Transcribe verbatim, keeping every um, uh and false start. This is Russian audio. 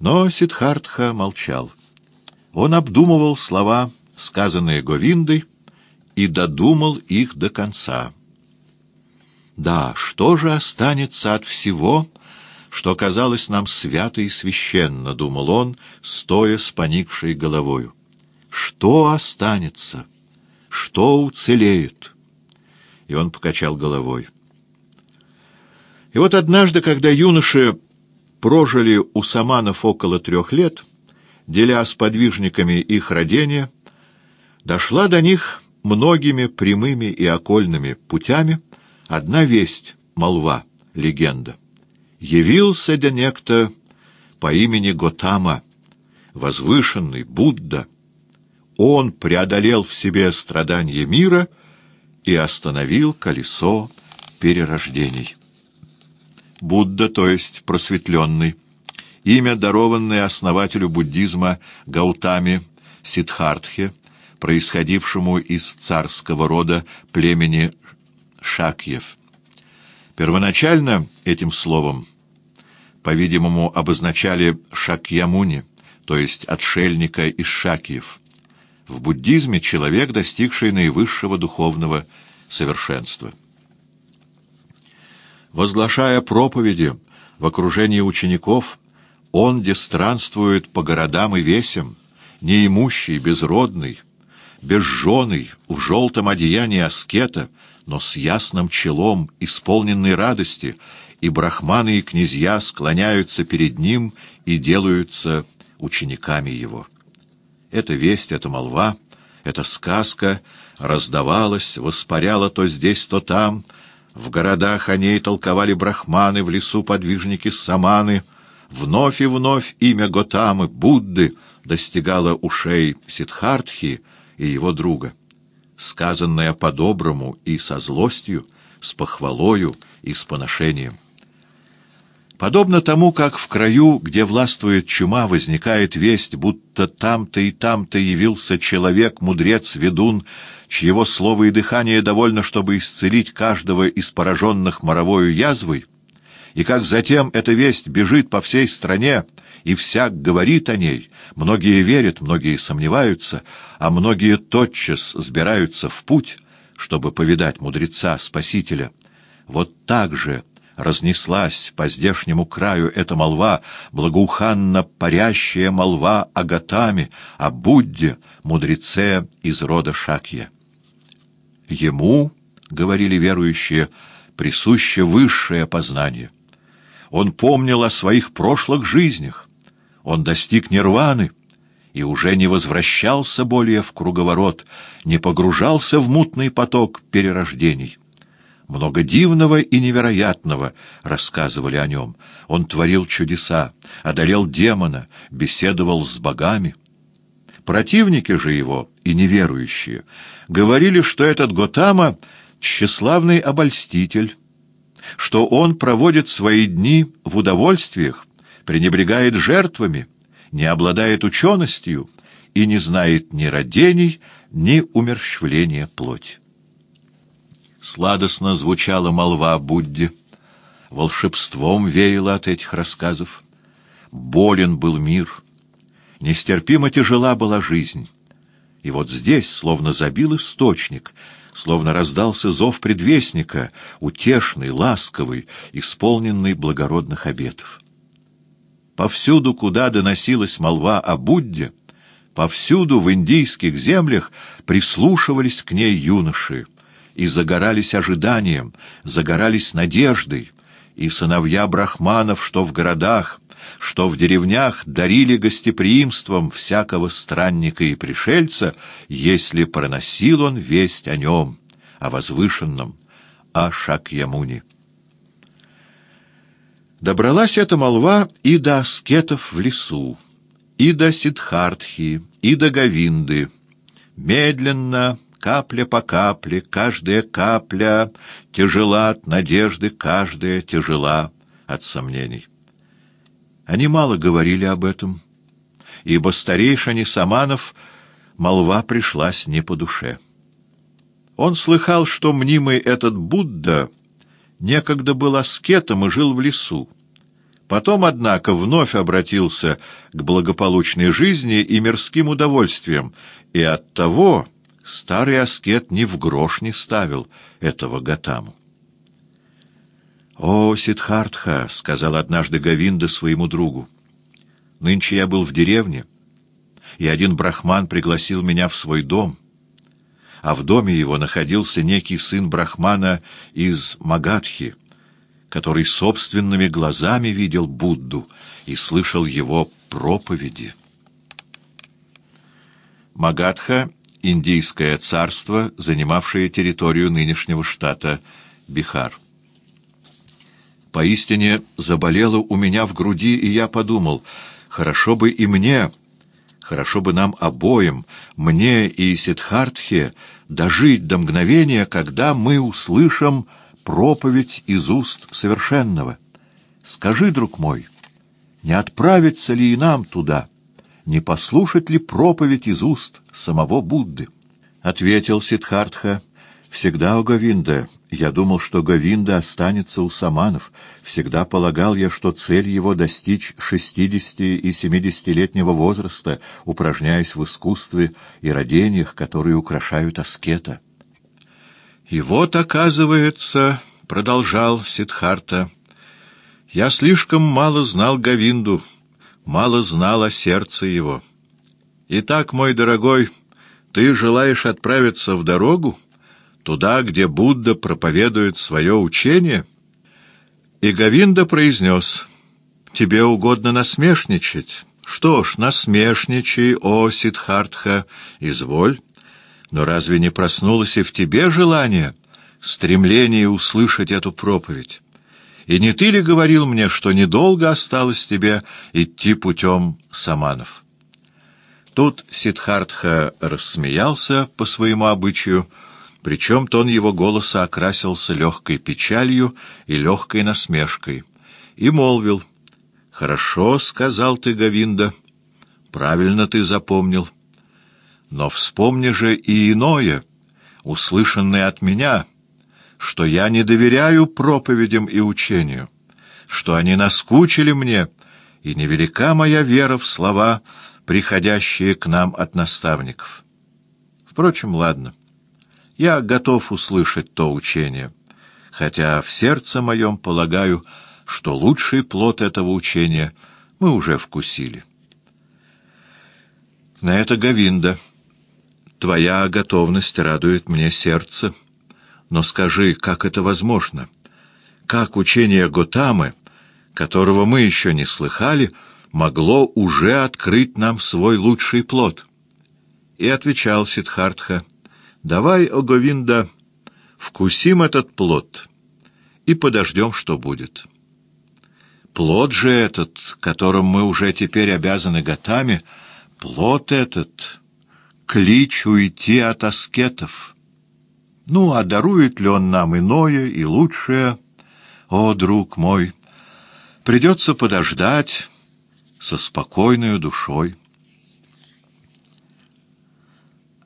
Но Сиддхартха молчал. Он обдумывал слова, сказанные Говиндой, и додумал их до конца. Да, что же останется от всего, что казалось нам свято и священно, — думал он, стоя с поникшей головою. Что останется? Что уцелеет? И он покачал головой. И вот однажды, когда юноши прожили у саманов около трех лет, деля с подвижниками их родения, дошла до них многими прямыми и окольными путями одна весть, молва, легенда. Явился да некто по имени Готама, возвышенный Будда. Он преодолел в себе страдания мира и остановил колесо перерождений. Будда, то есть просветленный, имя, дарованное основателю буддизма Гаутаме Сиддхартхе, происходившему из царского рода племени Шакьев. Первоначально этим словом, по-видимому, обозначали Шакьямуни, то есть отшельника из Шакьев. В буддизме человек, достигший наивысшего духовного совершенства. Возглашая проповеди в окружении учеников, он странствует по городам и весям, неимущий, безродный, безженый, в желтом одеянии аскета, но с ясным челом, исполненный радости, и брахманы и князья склоняются перед ним и делаются учениками его. Эта весть, эта молва, эта сказка раздавалась, воспаряла то здесь, то там. В городах о ней толковали брахманы, в лесу подвижники саманы. Вновь и вновь имя Готамы, Будды, достигало ушей Сиддхартхи и его друга, сказанное по-доброму и со злостью, с похвалою и с поношением. Подобно тому, как в краю, где властвует чума, возникает весть, будто там-то и там-то явился человек, мудрец, ведун, чьего слова и дыхания довольно, чтобы исцелить каждого из пораженных моровою язвой, и как затем эта весть бежит по всей стране, и всяк говорит о ней, многие верят, многие сомневаются, а многие тотчас сбираются в путь, чтобы повидать мудреца, Спасителя. Вот так же разнеслась по здешнему краю эта молва, благоуханно парящая молва о Готаме, о Будде, мудреце из рода Шакья. Ему, — говорили верующие, — присуще высшее познание. Он помнил о своих прошлых жизнях, он достиг нирваны и уже не возвращался более в круговорот, не погружался в мутный поток перерождений. Много дивного и невероятного рассказывали о нем. Он творил чудеса, одолел демона, беседовал с богами. Противники же его, и неверующие, говорили, что этот Готама — тщеславный обольститель, что он проводит свои дни в удовольствиях, пренебрегает жертвами, не обладает ученостью и не знает ни родений, ни умерщвления плоти. Сладостно звучала молва о Будде, волшебством веяло от этих рассказов. Болен был мир, нестерпимо тяжела была жизнь. И вот здесь словно забил источник, словно раздался зов предвестника, утешный, ласковый, исполненный благородных обетов. Повсюду, куда доносилась молва о Будде, повсюду в индийских землях прислушивались к ней юноши, и загорались ожиданием, загорались надеждой, и сыновья брахманов, что в городах, что в деревнях, дарили гостеприимством всякого странника и пришельца, если проносил он весть о нем, о возвышенном, о Шакьямуни. Добралась эта молва и до аскетов в лесу, и до Сиддхартхи, и до Говинды. Медленно, капля по капле, каждая капля тяжела от надежды, каждая тяжела от сомнений. Они мало говорили об этом, ибо старейшине саманов молва пришлась не по душе. Он слыхал, что мнимый этот Будда некогда был аскетом и жил в лесу. Потом, однако, вновь обратился к благополучной жизни и мирским удовольствиям, и оттого старый аскет ни в грош не ставил этого Готаму. «О, Сиддхартха!» — сказал однажды Говинда своему другу. «Нынче я был в деревне, и один брахман пригласил меня в свой дом, а в доме его находился некий сын брахмана из Магадхи, который собственными глазами видел Будду и слышал его проповеди». Магадха — индийское царство, занимавшее территорию нынешнего штата Бихар. Поистине заболело у меня в груди, и я подумал, хорошо бы и мне, хорошо бы нам обоим, мне и Сиддхартхе, дожить до мгновения, когда мы услышим проповедь из уст Совершенного. Скажи, друг мой, не отправиться ли и нам туда, не послушать ли проповедь из уст самого Будды? Ответил Сиддхартха: всегда, о Говинда, я думал, что Говинда останется у саманов. Всегда полагал я, что цель его достичь шестидесяти и семидесятилетнего возраста, упражняясь в искусстве и родениях, которые украшают аскета. И вот, оказывается, — продолжал Сиддхартха, — я слишком мало знал Говинду, мало знал о сердце его. Итак, мой дорогой, ты желаешь отправиться в дорогу, туда, где Будда проповедует свое учение? И Говинда произнес: тебе угодно насмешничать? Что ж, насмешничай, о Сиддхартха, изволь. Но разве не проснулось и в тебе желание, стремление услышать эту проповедь? И не ты ли говорил мне, что недолго осталось тебе идти путем саманов? Тут Сиддхартха рассмеялся по своему обычаю, причем тон его голоса окрасился легкой печалью и легкой насмешкой, и молвил: «Хорошо, — сказал ты, Говинда, — правильно ты запомнил. Но вспомни же и иное, услышанное от меня, что я не доверяю проповедям и учению, что они наскучили мне, и невелика моя вера в слова, приходящие к нам от наставников. Впрочем, ладно. Я готов услышать то учение, хотя в сердце моем полагаю, что лучший плод этого учения мы уже вкусили». На это Говинда: твоя готовность радует мне сердце, но скажи, как это возможно? Как учение Готамы, которого мы еще не слыхали, могло уже открыть нам свой лучший плод? И отвечал Сиддхартха: давай, о Говинда, вкусим этот плод и подождем, что будет. Плод же этот, которым мы уже теперь обязаны Готаме, плод этот — клич уйти от аскетов. Ну, а дарует ли он нам иное и лучшее? О, друг мой, придется подождать со спокойной душой.